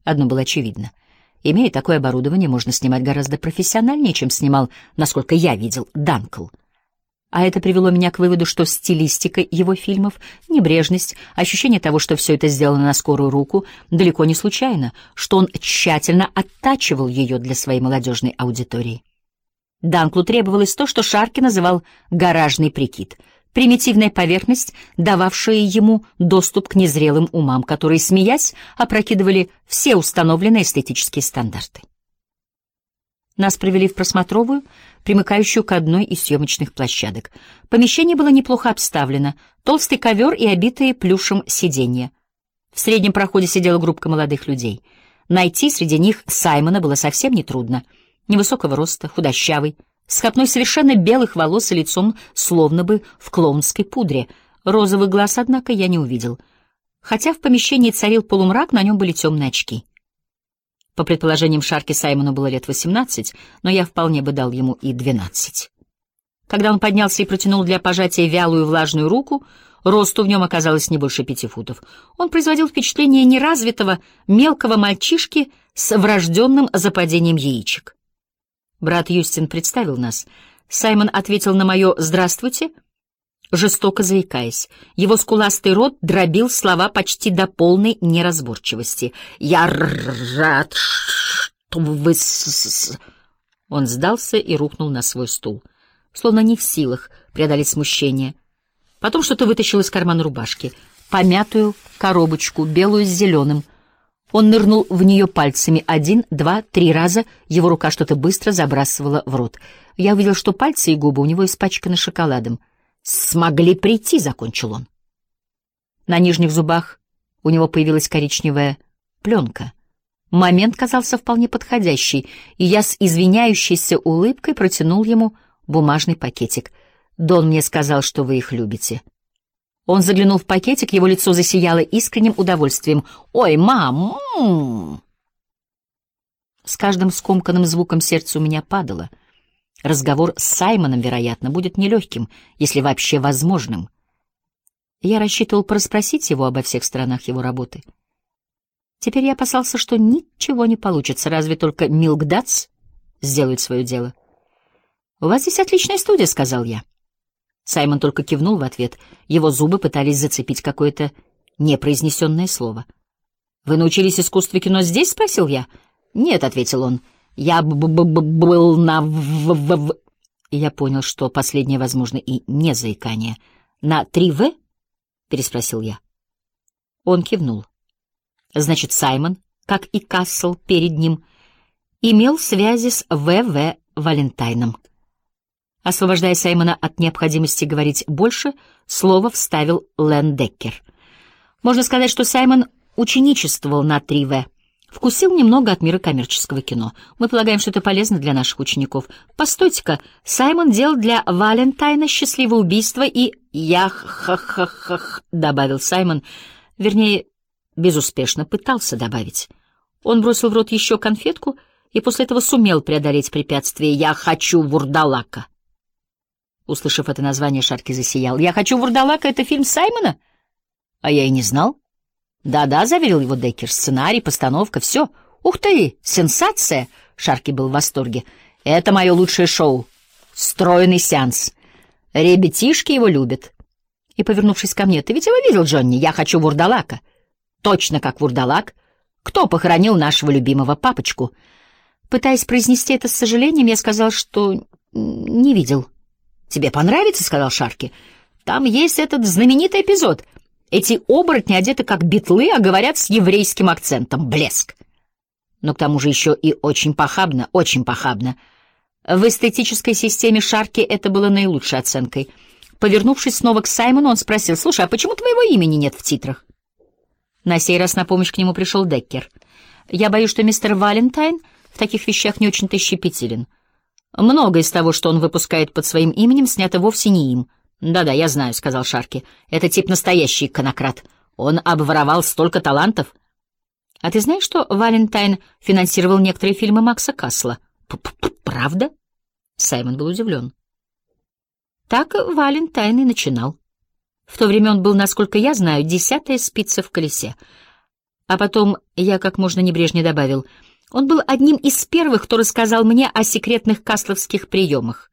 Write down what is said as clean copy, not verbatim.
Одно было очевидно. Имея такое оборудование, можно снимать гораздо профессиональнее, чем снимал, насколько я видел, Данкл. А это привело меня к выводу, что стилистика его фильмов, небрежность, ощущение того, что все это сделано на скорую руку, далеко не случайно, что он тщательно оттачивал ее для своей молодежной аудитории. Данклу требовалось то, что Шарки называл «гаражный прикид», примитивная поверхность, дававшая ему доступ к незрелым умам, которые, смеясь, опрокидывали все установленные эстетические стандарты. Нас провели в просмотровую, примыкающую к одной из съемочных площадок. Помещение было неплохо обставлено, толстый ковер и обитые плюшем сиденья. В среднем проходе сидела группа молодых людей. Найти среди них Саймона было совсем нетрудно. Невысокого роста, худощавый, с копной совершенно белых волос и лицом словно бы в клоунской пудре. Розовых глаз, однако, я не увидел. Хотя в помещении царил полумрак, на нем были темные очки. По предположениям Шарки, Саймону было лет 18, но я вполне бы дал ему и 12. Когда он поднялся и протянул для пожатия вялую влажную руку, росту в нем оказалось не больше 5 футов. Он производил впечатление неразвитого, мелкого мальчишки с врожденным западением яичек. Брат Юстин представил нас. Саймон ответил на мое «здравствуйте», жестоко заикаясь. Его скуластый рот дробил слова почти до полной неразборчивости. «Я рад, что вы...» Он сдался и рухнул на свой стул, словно не в силах преодолеть смущение. Потом что-то вытащил из кармана рубашки. Помятую коробочку, белую с зеленым. Он нырнул в нее пальцами 1, 2, 3 раза, его рука что-то быстро забрасывала в рот. Я увидел, что пальцы и губы у него испачканы шоколадом. «Смогли прийти», — закончил он. На нижних зубах у него появилась коричневая пленка. Момент казался вполне подходящий, и я с извиняющейся улыбкой протянул ему бумажный пакетик. «Дон мне сказал, что вы их любите». Он заглянул в пакетик, его лицо засияло искренним удовольствием. «Ой, мам!» С каждым скомканным звуком сердце у меня падало. Разговор с Саймоном, вероятно, будет нелегким, если вообще возможным. Я рассчитывал порасспросить его обо всех сторонах его работы. Теперь я опасался, что ничего не получится, разве только Милкдатс сделает свое дело. «У вас здесь отличная студия», — сказал я. Саймон только кивнул в ответ. Его зубы пытались зацепить какое-то непроизнесенное слово. «Вы научились искусству кино здесь?» — спросил я. «Нет», — ответил он. «Я был на И я понял, что последнее, возможно, и не заикание. «На 3В?» — переспросил я. Он кивнул. Значит, Саймон, как и Кассел перед ним, имел связи с В.В. Валентайном. Освобождая Саймона от необходимости говорить больше, слово вставил Лэн Деккер. Можно сказать, что Саймон ученичествовал на 3В. Вкусил немного от мира коммерческого кино. Мы полагаем, что это полезно для наших учеников. Постойте-ка, Саймон делал для Валентайна «Счастливое убийство» и «Ях-ха-ха-ха», добавил Саймон. Вернее, безуспешно пытался добавить. Он бросил в рот еще конфетку и после этого сумел преодолеть препятствие. «Я хочу вурдалака». Услышав это название, Шарки засиял. «Я хочу вурдалака» — это фильм Саймона? А я и не знал. «Да-да», — заверил его Деккер, — «сценарий, постановка, все». «Ух ты, сенсация!» — Шарки был в восторге. «Это мое лучшее шоу. Стройный сеанс. Ребятишки его любят». И, повернувшись ко мне, «Ты ведь его видел, Джонни? Я хочу вурдалака». «Точно как вурдалак. Кто похоронил нашего любимого папочку?» Пытаясь произнести это с сожалением, я сказал, что не видел. «Тебе понравится?» — сказал Шарки. «Там есть этот знаменитый эпизод. Эти оборотни одеты как битлы, а говорят с еврейским акцентом. Блеск! Но к тому же еще и очень похабно, очень похабно». В эстетической системе Шарки это было наилучшей оценкой. Повернувшись снова к Саймону, он спросил: «Слушай, а почему твоего имени нет в титрах?» На сей раз на помощь к нему пришел Деккер. «Я боюсь, что мистер Валентайн в таких вещах не очень-то щепетилен. Многое из того, что он выпускает под своим именем, снято вовсе не им». «Да-да, я знаю», — сказал Шарки. «Это тип настоящий иконократ. Он обворовал столько талантов». «А ты знаешь, что Валентайн финансировал некоторые фильмы Макса Кассела?» «Правда?» Саймон был удивлен. Так Валентайн и начинал. В то время он был, насколько я знаю, 10-я спица в колесе. А потом я как можно небрежнее добавил: он был одним из первых, кто рассказал мне о секретных касловских приемах.